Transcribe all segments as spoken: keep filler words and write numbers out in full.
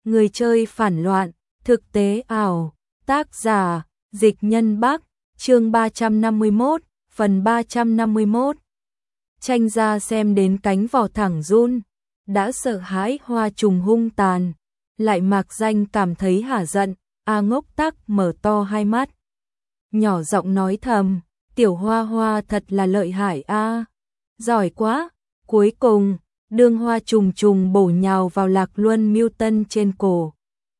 Người chơi phản loạn, thực tế ảo, tác giả, Dịch Nhân Bắc, chương ba trăm năm mươi mốt, phần ba trăm năm mươi mốt. Tranh ra xem đến cánh vỏ thẳng run, đã sợ hãi Hoa Trùng hung tàn, lại mạc danh cảm thấy hả giận, A Ngốc Tắc mở to hai mắt. Nhỏ giọng nói thầm, tiểu Hoa Hoa thật là lợi hại a, giỏi quá. Cuối cùng, đương Hoa Trùng Trùng bổ nhào vào Lạc Luân Mưu Tân trên cổ,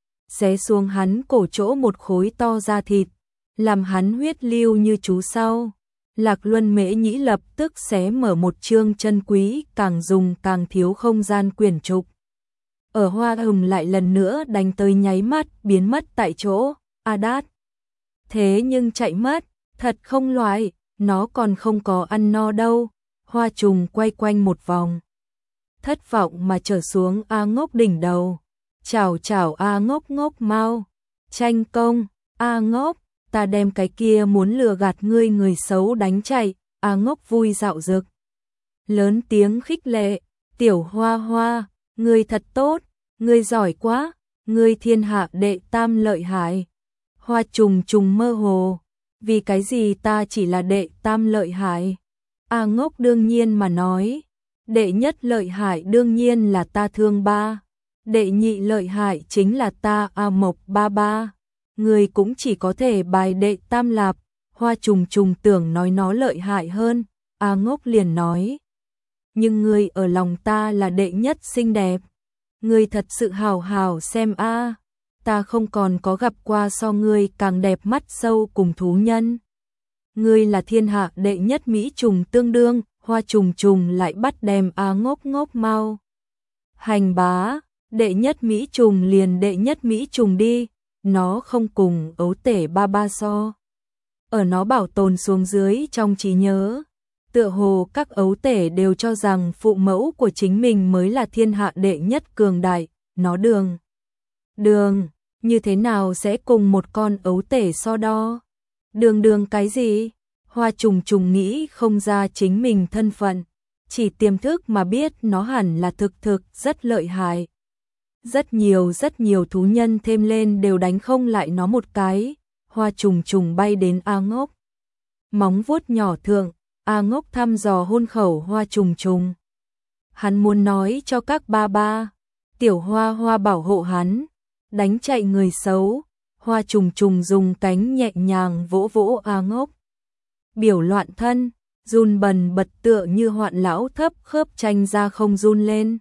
xé xuống hắn cổ chỗ một khối to da thịt, làm hắn huyết lưu như chú sau. Lạc Luân Mễ Nhĩ lập tức xé mở một chương chân quý, càng dùng càng thiếu không gian quyển trục. Ở Hoa Hùng lại lần nữa đánh tới nháy mắt biến mất tại chỗ. A Đát thế nhưng chạy mất, thật không loại, nó còn không có ăn no đâu. Hoa Trùng quay quanh một vòng, thất vọng mà trở xuống A Ngốc đỉnh đầu. Chào chào A Ngốc ngốc mau, tranh công, A Ngốc, ta đem cái kia muốn lừa gạt ngươi người xấu đánh chạy. A Ngốc vui dạo dực, lớn tiếng khích lệ, tiểu Hoa Hoa, ngươi thật tốt, ngươi giỏi quá, ngươi thiên hạ đệ tam lợi hại. Hoa Trùng Trùng mơ hồ, vì cái gì ta chỉ là đệ tam lợi hại? A Ngốc đương nhiên mà nói, đệ nhất lợi hại đương nhiên là ta Thương Ba, đệ nhị lợi hại chính là ta A Mộc Ba Ba, người cũng chỉ có thể bài đệ tam lạp. Hoa Trùng Trùng tưởng nói nó lợi hại hơn, A Ngốc liền nói, nhưng ngươi ở lòng ta là đệ nhất xinh đẹp, ngươi thật sự hào hào xem a, ta không còn có gặp qua so ngươi càng đẹp mắt sâu cùng thú nhân. Ngươi là thiên hạ đệ nhất mỹ trùng tương đương. Hoa Trùng Trùng lại bắt đem A Ngốc ngốc mau. Hành bá, đệ nhất mỹ trùng liền đệ nhất mỹ trùng đi, nó không cùng ấu tể ba ba so. Ở nó bảo tồn xuống dưới trong trí nhớ, tựa hồ các ấu tể đều cho rằng phụ mẫu của chính mình mới là thiên hạ đệ nhất cường đại. Nó đường đường như thế nào sẽ cùng một con ấu tể so đo? Đường đường cái gì? Hoa Trùng Trùng nghĩ không ra chính mình thân phận, chỉ tiềm thức mà biết nó hẳn là thực thực rất lợi hại. Rất nhiều rất nhiều thú nhân thêm lên đều đánh không lại nó một cái. Hoa Trùng Trùng bay đến A Ngốc, móng vuốt nhỏ thượng. A Ngốc thăm dò hôn khẩu Hoa Trùng Trùng. Hắn muốn nói cho các ba ba, tiểu Hoa Hoa bảo hộ hắn, đánh chạy người xấu. Hoa Trùng Trùng dùng cánh nhẹ nhàng vỗ vỗ A Ngốc. Biểu loạn thân, run bần bật tựa như hoạn lão thấp khớp tranh ra không run lên.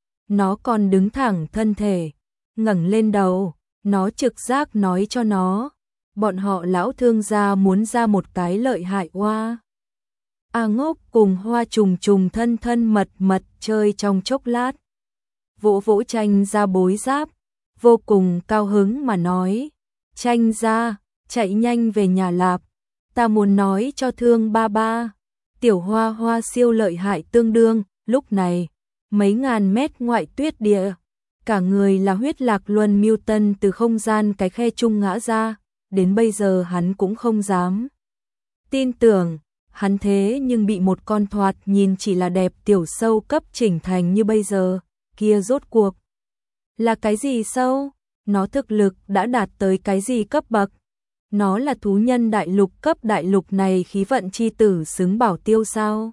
Nó còn đứng thẳng thân thể, ngẩng lên đầu, nó trực giác nói cho nó, bọn họ lão Thương gia muốn ra một cái lợi hại hoa. A Ngốc cùng Hoa Trùng Trùng thân thân mật mật chơi trong chốc lát. Vỗ vỗ tranh ra bối giáp, vô cùng cao hứng mà nói, tranh ra, chạy nhanh về nhà lạp. Ta muốn nói cho Thương Ba Ba, tiểu Hoa Hoa siêu lợi hại tương đương. Lúc này, mấy ngàn mét ngoại tuyết địa, cả người là huyết Lạc Luân Mưu Tân từ không gian cái khe trung ngã ra. Đến bây giờ hắn cũng không dám tin tưởng, hắn thế nhưng bị một con thoạt nhìn chỉ là đẹp tiểu sâu cấp chỉnh thành như bây giờ. Kia rốt cuộc là cái gì sâu? Nó thực lực đã đạt tới cái gì cấp bậc? Nó là thú nhân đại lục cấp đại lục này khí vận chi tử xứng bảo tiêu sao?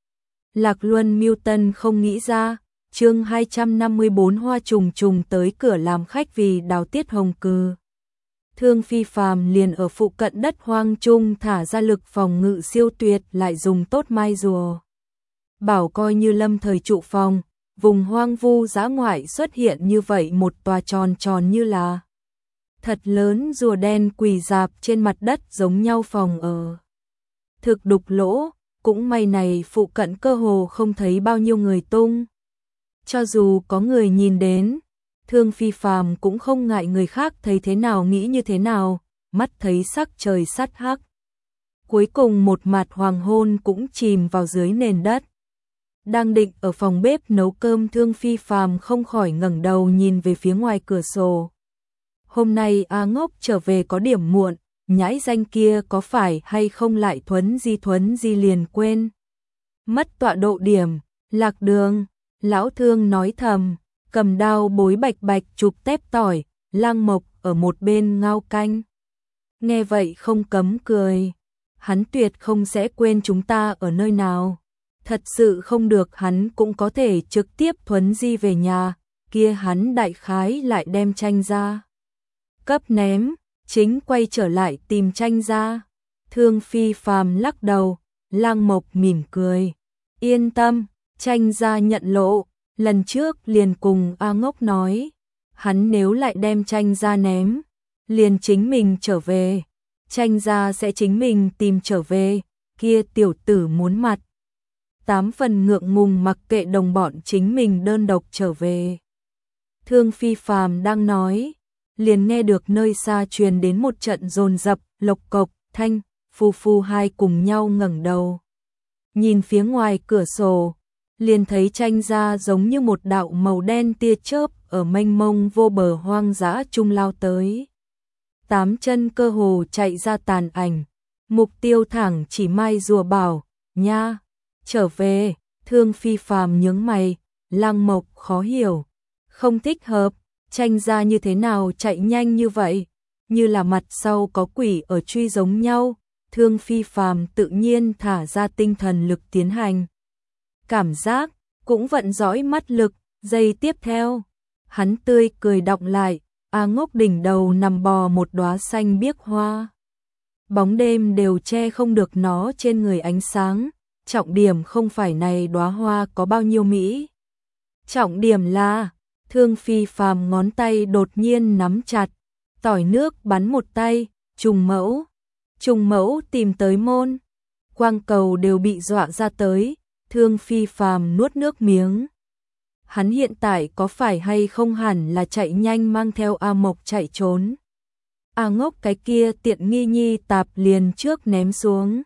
Lạc Luân Mưu Tân không nghĩ ra. Chương hai trăm năm mươi bốn Hoa Trùng Trùng tới cửa làm khách vì đào tiết hồng cừ. Thương Phi Phàm liền ở phụ cận đất hoang trung thả ra lực phòng ngự siêu tuyệt, lại dùng tốt mai rùa bảo coi như lâm thời trụ phòng. Vùng hoang vu dã ngoại xuất hiện như vậy một tòa tròn tròn như là thật lớn rùa đen quỳ rạp trên mặt đất giống nhau phòng ở. Thực đục lỗ, cũng may này phụ cận cơ hồ không thấy bao nhiêu người tung. Cho dù có người nhìn đến, Thương Phi Phàm cũng không ngại người khác thấy thế nào nghĩ như thế nào, mắt thấy sắc trời sắt hắc. Cuối cùng một mặt hoàng hôn cũng chìm vào dưới nền đất. Đang định ở phòng bếp nấu cơm, Thương Phi Phàm không khỏi ngẩng đầu nhìn về phía ngoài cửa sổ. Hôm nay A Ngốc trở về có điểm muộn, nhãi danh kia có phải hay không lại thuấn di thuấn di liền quên mất tọa độ điểm, lạc đường. Lão Thương nói thầm, cầm đao bối bạch bạch chụp tép tỏi, Lăng Mộc ở một bên ngao canh. Nghe vậy không cấm cười, hắn tuyệt không sẽ quên chúng ta ở nơi nào. Thật sự không được hắn cũng có thể trực tiếp thuấn di về nhà, kia hắn đại khái lại đem Tranh ra. Cấp ném, chính quay trở lại tìm Tranh ra. Thương Phi Phàm lắc đầu, Lăng Mộc mỉm cười. Yên tâm, Tranh ra nhận lộ, lần trước liền cùng A Ngốc nói. Hắn nếu lại đem Tranh ra ném, liền chính mình trở về. Tranh ra sẽ chính mình tìm trở về, kia tiểu tử muốn mặt. Tám phần ngượng ngùng mặc kệ đồng bọn chính mình đơn độc trở về. Thương Phi Phàm đang nói, liền nghe được nơi xa truyền đến một trận dồn dập, lộc cộc, thanh, phu phu hai cùng nhau ngẩng đầu. Nhìn phía ngoài cửa sổ, liền thấy Tranh ra giống như một đạo màu đen tia chớp ở mênh mông vô bờ hoang dã trung lao tới. Tám chân cơ hồ chạy ra tàn ảnh, mục tiêu thẳng chỉ Mai Rùa Bảo, nha, trở về. Thương Phi Phàm nhướng mày, Lăng Mộc khó hiểu, không thích hợp, Tranh ra như thế nào chạy nhanh như vậy, như là mặt sau có quỷ ở truy giống nhau. Thương Phi Phàm tự nhiên thả ra tinh thần lực tiến hành cảm giác, cũng vận dõi mắt lực. Giây tiếp theo, hắn tươi cười đọng lại, A Ngốc đỉnh đầu nằm bò một đóa xanh biếc hoa. Bóng đêm đều che không được nó trên người ánh sáng, trọng điểm không phải này đóa hoa có bao nhiêu mỹ. Trọng điểm là, Thương Phi Phàm ngón tay đột nhiên nắm chặt, tỏi nước bắn một tay, trùng mẫu. Trùng mẫu tìm tới môn, quang cầu đều bị dọa ra tới. Thương Phi Phàm nuốt nước miếng. Hắn hiện tại có phải hay không hẳn là chạy nhanh mang theo A Mộc chạy trốn. A Ngốc cái kia tiện nghi nhi tạp liền trước ném xuống.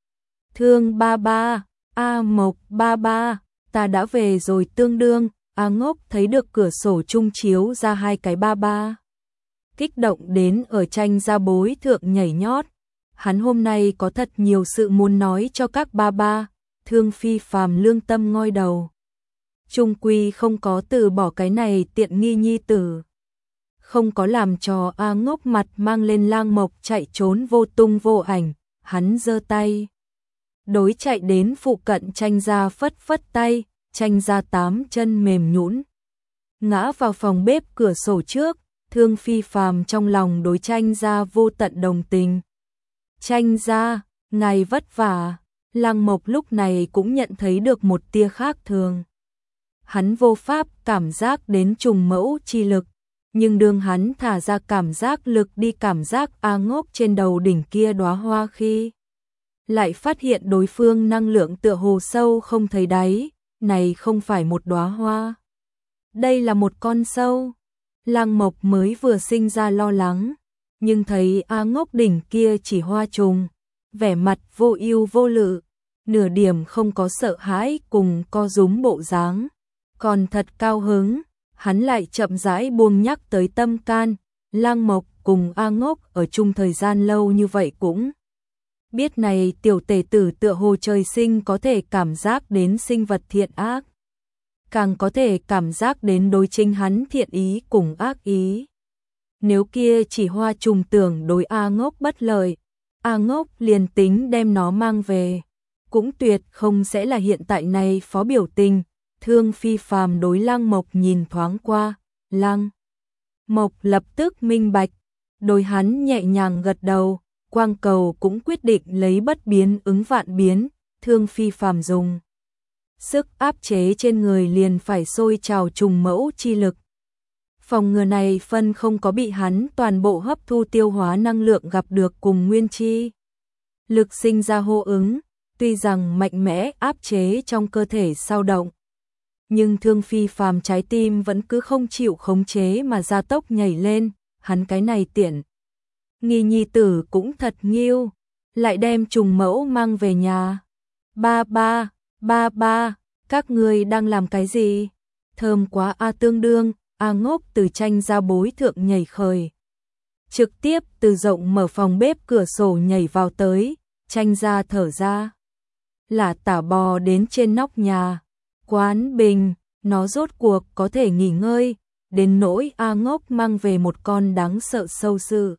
Thương ba ba, A Mộc ba ba, ta đã về rồi tương đương. A Ngốc thấy được cửa sổ trung chiếu ra hai cái ba ba. Kích động đến ở Tranh ra bối thượng nhảy nhót. Hắn hôm nay có thật nhiều sự muốn nói cho các ba ba. Thương Phi Phàm lương tâm ngoi đầu. Trung quy không có từ bỏ cái này tiện nghi nhi tử. Không có làm cho A Ngốc mặt mang lên Lang Mộc chạy trốn vô tung vô ảnh. Hắn giơ tay, đối chạy đến phụ cận Tranh ra phất phất tay. Tranh ra tám chân mềm nhũn, ngã vào phòng bếp cửa sổ trước. Thương Phi Phàm trong lòng đối Tranh ra vô tận đồng tình. Tranh ra, ngài vất vả. Lăng Mộc lúc này cũng nhận thấy được một tia khác thường. Hắn vô pháp cảm giác đến trùng mẫu chi lực, nhưng đương hắn thả ra cảm giác lực đi cảm giác A Ngốc trên đầu đỉnh kia đóa hoa khi, lại phát hiện đối phương năng lượng tựa hồ sâu không thấy đáy, này không phải một đóa hoa. Đây là một con sâu. Lăng Mộc mới vừa sinh ra lo lắng, nhưng thấy A Ngốc đỉnh kia chỉ hoa trùng, vẻ mặt vô ưu vô lự, nửa điểm không có sợ hãi cùng co rúm bộ dáng, còn thật cao hứng. Hắn lại chậm rãi buông nhắc tới tâm can. Lăng Mộc cùng A Ngốc ở chung thời gian lâu như vậy cũng biết này tiểu tể tử tựa hồ trời sinh có thể cảm giác đến sinh vật thiện ác, càng có thể cảm giác đến đối chính hắn thiện ý cùng ác ý. Nếu kia chỉ hoa trùng tưởng đối A Ngốc bất lợi, A Ngốc liền tính đem nó mang về, cũng tuyệt không sẽ là hiện tại này phó biểu tình. Thương Phi Phàm đối Lăng Mộc nhìn thoáng qua, Lăng Mộc lập tức minh bạch, đối hắn nhẹ nhàng gật đầu. Quang cầu cũng quyết định lấy bất biến ứng vạn biến. Thương Phi Phàm dùng sức áp chế trên người liền phải sôi trào trùng mẫu chi lực. Phòng ngừa này phân không có bị hắn toàn bộ hấp thu tiêu hóa năng lượng gặp được cùng nguyên chi lực sinh ra hô ứng, tuy rằng mạnh mẽ áp chế trong cơ thể sao động, nhưng Thương Phi Phàm trái tim vẫn cứ không chịu khống chế mà gia tốc nhảy lên. Hắn cái này tiện nghi nhi tử cũng thật nghiêu, lại đem trùng mẫu mang về nhà. Ba ba, ba ba, các người đang làm cái gì? Thơm quá a. Tương đương, A Ngốc từ Tranh ra bối thượng nhảy khởi, trực tiếp từ rộng mở phòng bếp cửa sổ nhảy vào tới. Tranh ra thở ra, là tả bò đến trên nóc nhà. Quán Bình, nó rốt cuộc có thể nghỉ ngơi, đến nỗi A Ngốc mang về một con đáng sợ sâu sư.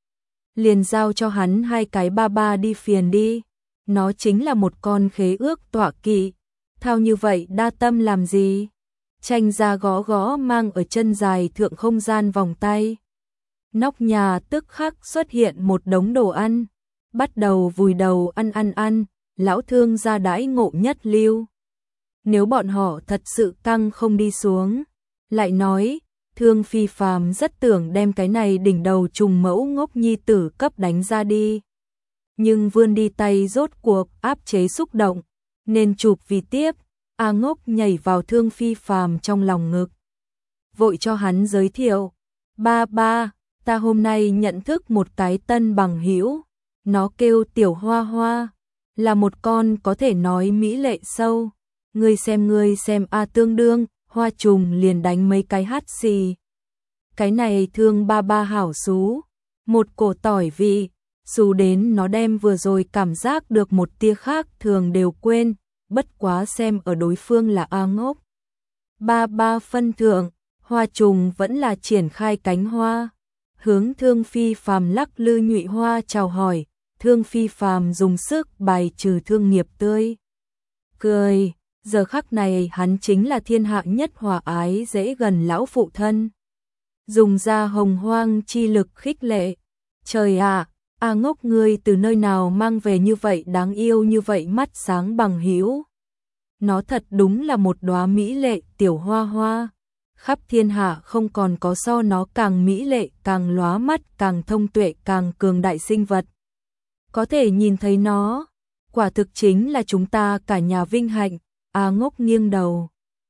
Liền giao cho hắn hai cái ba ba đi phiền đi, nó chính là một con khế ước tọa kỵ, thao như vậy đa tâm làm gì? Tranh ra gõ gõ mang ở chân dài thượng không gian vòng tay. Nóc nhà tức khắc xuất hiện một đống đồ ăn, bắt đầu vùi đầu ăn ăn ăn, lão thương gia đãi ngộ nhất lưu. Nếu bọn họ thật sự căng không đi xuống, lại nói, Thương Phi Phàm rất tưởng đem cái này đỉnh đầu trùng mẫu ngốc nhi tử cấp đánh ra đi. Nhưng vươn đi tay rốt cuộc áp chế xúc động, nên chụp vì tiếp, A Ngốc nhảy vào Thương Phi Phàm trong lòng ngực. Vội cho hắn giới thiệu, ba ba, ta hôm nay nhận thức một cái tân bằng hữu, nó kêu Tiểu Hoa Hoa, là một con có thể nói mỹ lệ sâu. Ngươi xem ngươi xem a tương đương, Hoa Trùng liền đánh mấy cái hát xì. Cái này Thương ba ba hảo xú, một cổ tỏi vị, xú đến nó đem vừa rồi cảm giác được một tia khác thường đều quên, bất quá xem ở đối phương là A Ngốc. Ba ba phân thượng, Hoa Trùng vẫn là triển khai cánh hoa, hướng Thương Phi Phàm lắc lư nhụy hoa chào hỏi, Thương Phi Phàm dùng sức bài trừ thương nghiệp tươi. Cười. Giờ khắc này hắn chính là thiên hạ nhất hòa ái dễ gần lão phụ thân. Dùng ra hồng hoang chi lực khích lệ. Trời ạ, A Ngốc ngươi từ nơi nào mang về như vậy đáng yêu như vậy mắt sáng bằng hữu. Nó thật đúng là một đóa mỹ lệ tiểu hoa hoa. Khắp thiên hạ không còn có so nó càng mỹ lệ, càng lóa mắt, càng thông tuệ, càng cường đại sinh vật. Có thể nhìn thấy nó, quả thực chính là chúng ta cả nhà vinh hạnh. A Ngốc nghiêng đầu.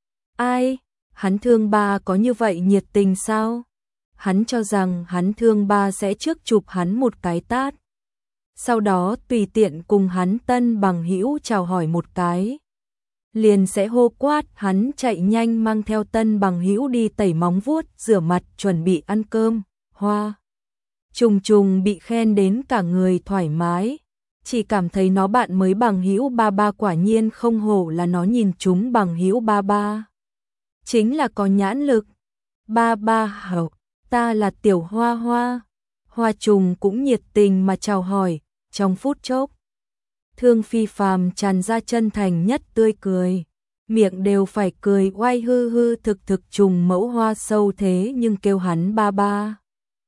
Ai? Hắn Thương ba có như vậy nhiệt tình sao? Hắn cho rằng hắn Thương ba sẽ trước chụp hắn một cái tát. Sau đó tùy tiện cùng hắn tân bằng hữu chào hỏi một cái. Liền sẽ hô quát hắn chạy nhanh mang theo tân bằng hữu đi tẩy móng vuốt, rửa mặt, chuẩn bị ăn cơm. Hoa Trùng Trùng bị khen đến cả người thoải mái. Chỉ cảm thấy nó bạn mới bằng hữu ba ba quả nhiên không hổ là nó nhìn chúng bằng hữu ba ba. Chính là có nhãn lực. Ba ba hảo, ta là Tiểu Hoa Hoa. Hoa Trùng cũng nhiệt tình mà chào hỏi, trong phút chốc. Thương Phi Phàm tràn ra chân thành nhất tươi cười. Miệng đều phải cười oai hư hư thực thực trùng mẫu hoa sâu thế nhưng kêu hắn ba ba.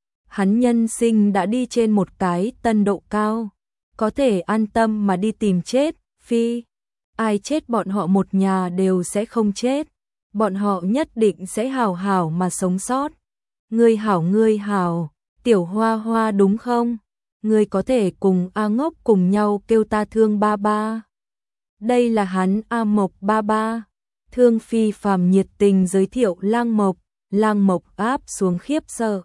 Hắn nhân sinh đã đi trên một cái tân độ cao. Có thể an tâm mà đi tìm chết, phi. Ai chết bọn họ một nhà đều sẽ không chết. Bọn họ nhất định sẽ hào hảo mà sống sót. Ngươi hảo ngươi hảo, Tiểu Hoa Hoa đúng không? Ngươi có thể cùng A Ngốc cùng nhau kêu ta Thương ba ba. Đây là hắn A Mộc ba ba. Thương Phi Phàm nhiệt tình giới thiệu Lang Mộc, Lang Mộc áp xuống khiếp sợ.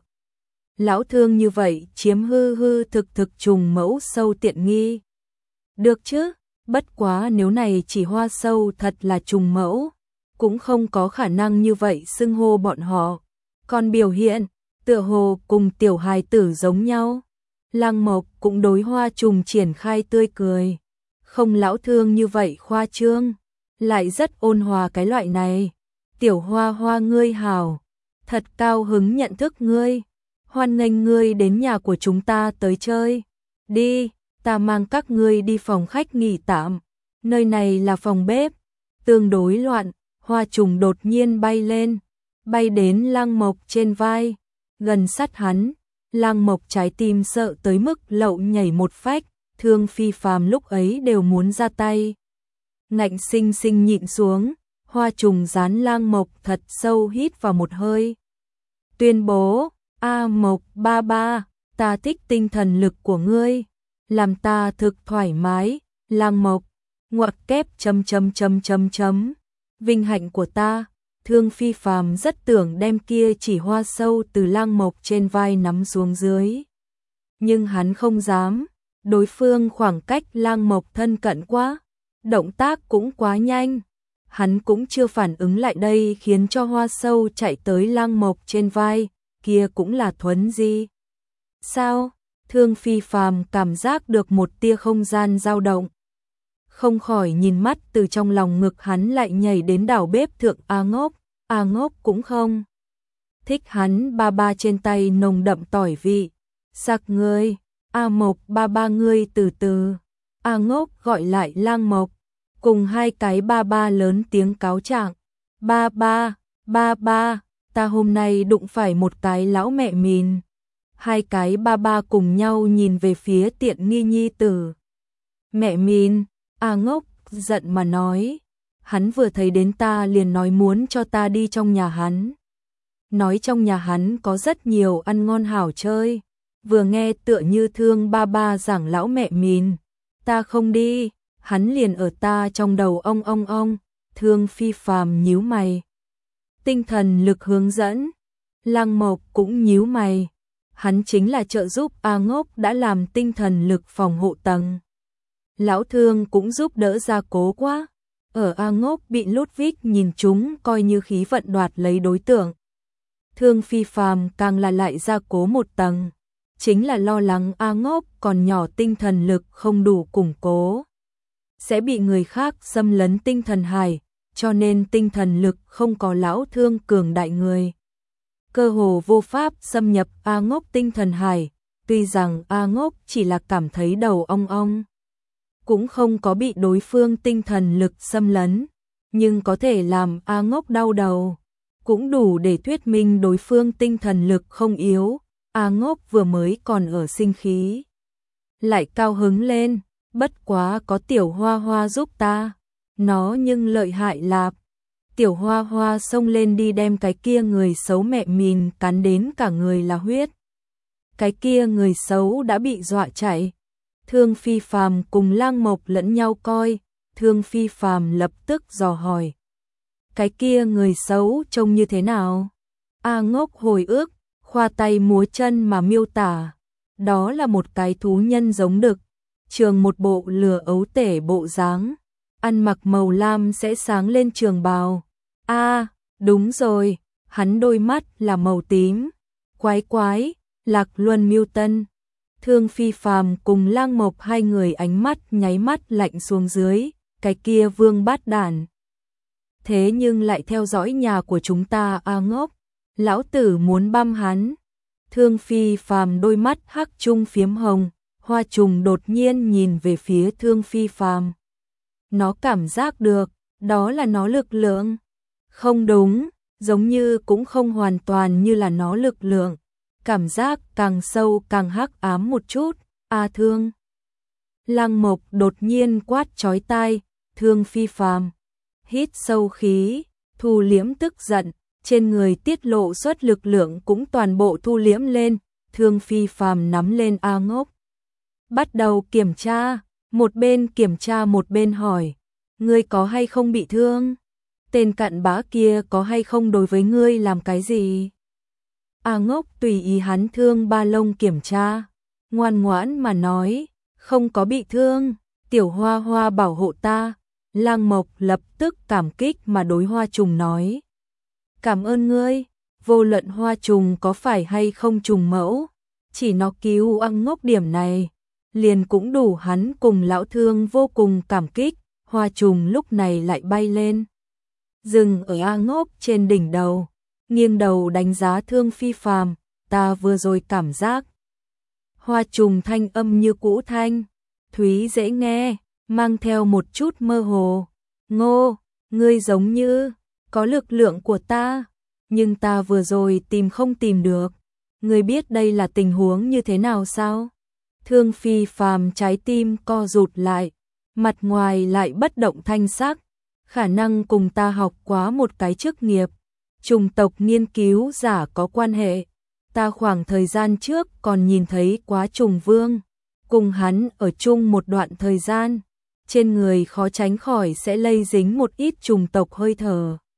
Lão Thương như vậy chiếm hư hư thực thực trùng mẫu sâu tiện nghi. Được chứ, bất quá nếu này chỉ hoa sâu thật là trùng mẫu, cũng không có khả năng như vậy xưng hô bọn họ. Còn biểu hiện, tựa hồ cùng tiểu hài tử giống nhau. Lang Mộc cũng đối Hoa Trùng triển khai tươi cười. Không Lão Thương như vậy khoa trương, lại rất ôn hòa cái loại này. Tiểu Hoa Hoa ngươi hảo, thật cao hứng nhận thức ngươi. Hoan nghênh ngươi đến nhà của chúng ta tới chơi. Đi, ta mang các ngươi đi phòng khách nghỉ tạm. Nơi này là phòng bếp. Tương đối loạn, Hoa Trùng đột nhiên bay lên, bay đến Lang Mộc trên vai, gần sát hắn. Lang Mộc trái tim sợ tới mức lậu nhảy một phách, Thương Phi Phàm lúc ấy đều muốn ra tay. Ngạnh sinh sinh nhịn xuống, Hoa Trùng dán Lang Mộc thật sâu hít vào một hơi. Tuyên bố, A Mộc ba ba, ta thích tinh thần lực của ngươi, làm ta thực thoải mái. Lang Mộc, ngoặc kép chấm chấm chấm chấm chấm, vinh hạnh của ta. Thương Phi Phàm rất tưởng đem kia chỉ hoa sâu từ Lang Mộc trên vai nắm xuống dưới. Nhưng hắn không dám, đối phương khoảng cách Lang Mộc thân cận quá, động tác cũng quá nhanh. Hắn cũng chưa phản ứng lại đây khiến cho hoa sâu chạy tới Lang Mộc trên vai, kia cũng là thuấn di. Sao? Thương Phi Phàm cảm giác được một tia không gian dao động. không khỏi nhìn mắt từ trong lòng ngực hắn lại nhảy đến đảo bếp thượng. A Ngốc, A Ngốc cũng không thích hắn ba ba trên tay nồng đậm tỏi vị. Sặc ngươi, A Mộc ba ba ngươi từ từ. A Ngốc gọi lại Lang Mộc, cùng hai cái ba ba lớn tiếng cáo trạng. Ba ba, ba ba, ta hôm nay đụng phải một cái lão mẹ mìn. Hai cái ba ba cùng nhau nhìn về phía tiện nghi nhi tử. Mẹ mìn, A Ngốc giận mà nói. Hắn vừa thấy đến ta liền nói muốn cho ta đi trong nhà hắn. Nói trong nhà hắn có rất nhiều ăn ngon hảo chơi. Vừa nghe tựa như thương ba ba giảng lão mẹ mìn. Ta không đi, hắn liền ở ta trong đầu ong ong ong. Thương Phi Phàm nhíu mày. Tinh thần lực hướng dẫn. Lăng Mộc cũng nhíu mày. Hắn chính là trợ giúp A Ngốc đã làm tinh thần lực phòng hộ tầng. Lão Thương cũng giúp đỡ gia cố quá. Ở A Ngốc bị Ludwig nhìn chúng coi như khí vận đoạt lấy đối tượng. Thương Phi Phàm càng là lại gia cố một tầng. Chính là lo lắng A Ngốc còn nhỏ tinh thần lực không đủ củng cố. Sẽ bị người khác xâm lấn tinh thần hải, cho nên tinh thần lực không có Lão Thương cường đại người. Cơ hồ vô pháp xâm nhập A Ngốc tinh thần hải, tuy rằng A Ngốc chỉ là cảm thấy đầu ong ong. Cũng không có bị đối phương tinh thần lực xâm lấn, nhưng có thể làm A Ngốc đau đầu. Cũng đủ để thuyết minh đối phương tinh thần lực không yếu. A Ngốc vừa mới còn ở sinh khí, lại cao hứng lên, bất quá có Tiểu Hoa Hoa giúp ta, nó nhưng lợi hại lạp. Tiểu Hoa Hoa xông lên đi đem cái kia người xấu mẹ mìn cắn đến cả người là huyết. Cái kia người xấu đã bị dọa chạy. Thương Phi Phàm cùng Lang Mộc lẫn nhau coi, Thương Phi Phàm lập tức dò hỏi. Cái kia người xấu trông như thế nào? A Ngốc hồi ức, khoa tay múa chân mà miêu tả. Đó là một cái thú nhân giống đực, trường một bộ lừa ấu tể bộ dáng, ăn mặc màu lam sẽ sáng lên trường bào. A, à, đúng rồi, hắn đôi mắt là màu tím. Quái quái, Lạc Luân Miêu Tân. Thương Phi Phàm cùng Lang Mộc hai người ánh mắt nháy mắt lạnh xuống dưới, cái kia vương bát đản. Thế nhưng lại theo dõi nhà của chúng ta. A Ngốc, lão tử muốn băm hắn. Thương Phi Phàm đôi mắt hắc trung phiếm hồng, Hoa Trùng đột nhiên nhìn về phía Thương Phi Phàm. Nó cảm giác được, đó là nó lực lượng. Không đúng, giống như cũng không hoàn toàn như là nó lực lượng. Cảm giác càng sâu càng hắc ám một chút. A Thương. Lang Mộc đột nhiên quát chói tai. Thương Phi Phàm hít sâu khí, thu liễm tức giận, trên người tiết lộ xuất lực lượng cũng toàn bộ thu liễm lên. Thương Phi Phàm nắm lên A Ngốc, bắt đầu kiểm tra, một bên kiểm tra một bên hỏi, ngươi có hay không bị thương? Tên cặn bã kia có hay không đối với ngươi làm cái gì? A Ngốc tùy ý hắn thương ba lông kiểm tra, ngoan ngoãn mà nói, không có bị thương, Tiểu Hoa Hoa bảo hộ ta. Lang Mộc lập tức cảm kích mà đối Hoa Trùng nói, cảm ơn ngươi. Vô luận Hoa Trùng có phải hay không trùng mẫu, chỉ nó cứu A Ngốc điểm này, liền cũng đủ hắn cùng lão Thương vô cùng cảm kích. Hoa Trùng lúc này lại bay lên, dừng ở A Ngốc trên đỉnh đầu, nghiêng đầu đánh giá Thương Phi Phàm, ta vừa rồi cảm giác. Hoa Trùng thanh âm như cũ thanh, thúy dễ nghe, mang theo một chút mơ hồ. Ngô, ngươi giống như có lực lượng của ta, nhưng ta vừa rồi tìm không tìm được. Ngươi biết đây là tình huống như thế nào sao? Thương Phi Phàm trái tim co rụt lại, mặt ngoài lại bất động thanh sắc. Khả năng cùng ta học quá một cái chức nghiệp, chủng tộc nghiên cứu giả có quan hệ. Ta khoảng thời gian trước còn nhìn thấy quá Trùng Vương, cùng hắn ở chung một đoạn thời gian, trên người khó tránh khỏi sẽ lây dính một ít chủng tộc hơi thở.